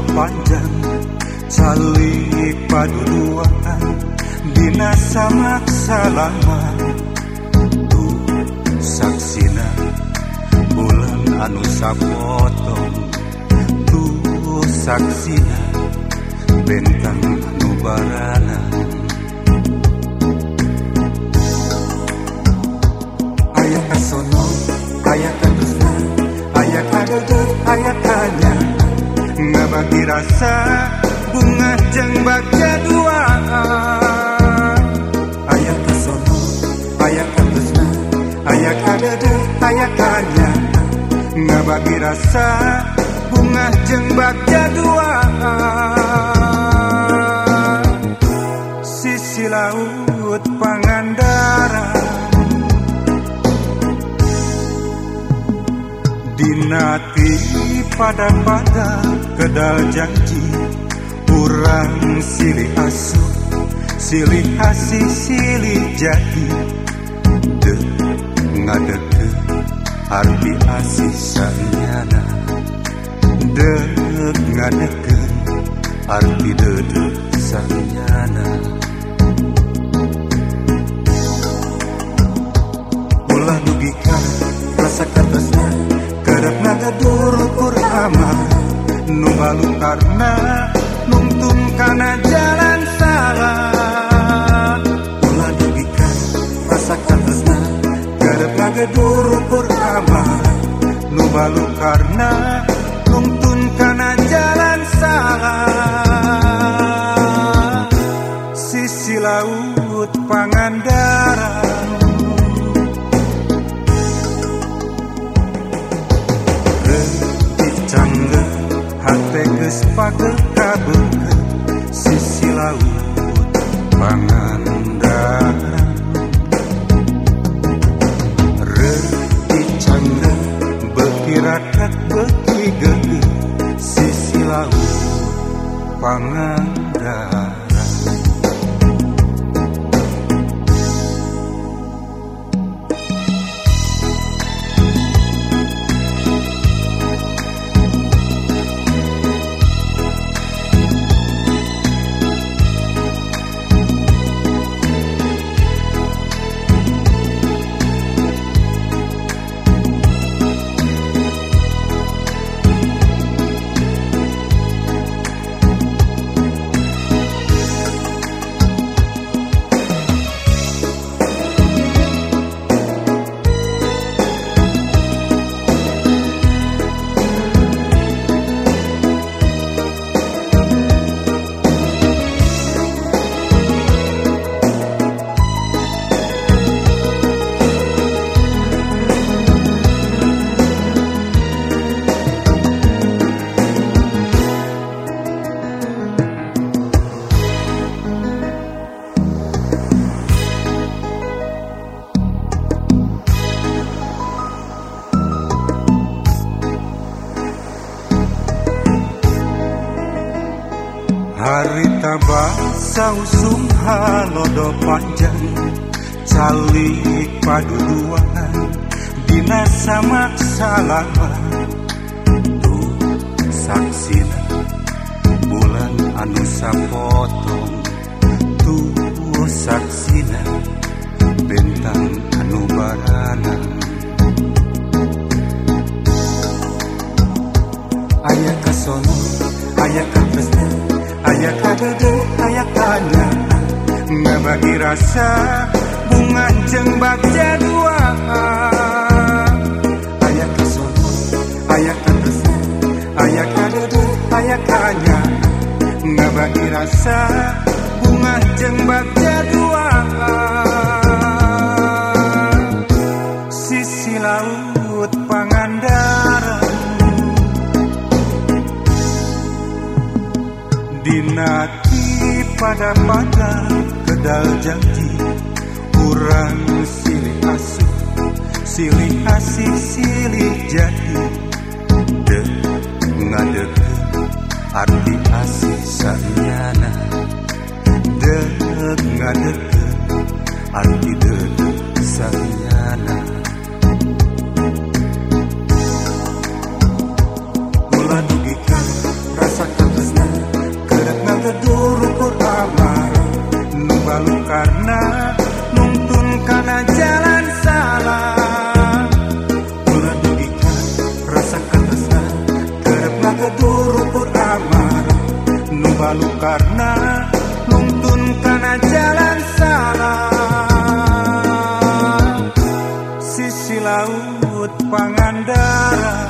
panjang calik paduduaan dina samaksa lama tu saksina bulan anu sapotong tu saksina bentang anu barana aya kasono aya kadusna aya kadeudeut aya kanya ngabagi rasa bunga jeung bagja dua aya kasono aya kadusna aya kadeudeut aya kanya ngabagi rasa bunga jeung bagja dua sisi laut Pangandaran dinati pada kedal janji urang silih asuh silih asih silih jadi deu ngadeukeun arti asih sanyana deu ngadeukeun arti deudeu sanyana ulah dugikan rasa katosna kerep ngagadur amah nu balukarna nungtung kana jalan salah ulah dugikan rasa katosna kerep ngagadur amah nu balukarna nungtung kana jalan salah sisi laut Pangandaran cangge hate geus pageukeun sisi laut Pangandaran reuti cangge beuki raket beuki geugeuh sisi laut Pangandaran harita basa usum halodo panjang calik paduduaan dina samaksa lama tu saksina bulan anu sapotong tu saksina bentang anu barana aya kasono aya katresna aya kadeudeut aya kanya ngabagi rasa bunga jeung bagja dua aya kasono aya katresna aya kadeudeut aya kanya ngabagi rasa bunga jeung bagja dua sisi laut Pangandaran dinati pada kedal janji urang silih asuh silih asih silih jadi deu ngadeukeun arti asih sanyana deu ngadeukeun arti deudeu sanyana ulah dugikan rasa kedurukur amar Numbalu karena nuntun kana jalan salah Medugikan rasa ketesan Kerepna kedurukur amar Numbalu karena nuntun kana jalan salah Sisi laut Pangandaran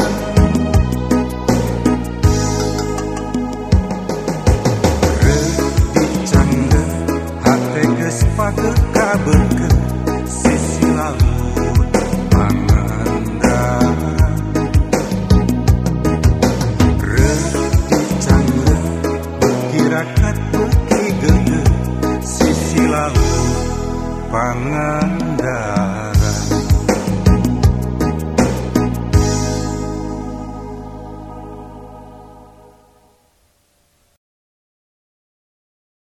Pake kabel ke sisi laut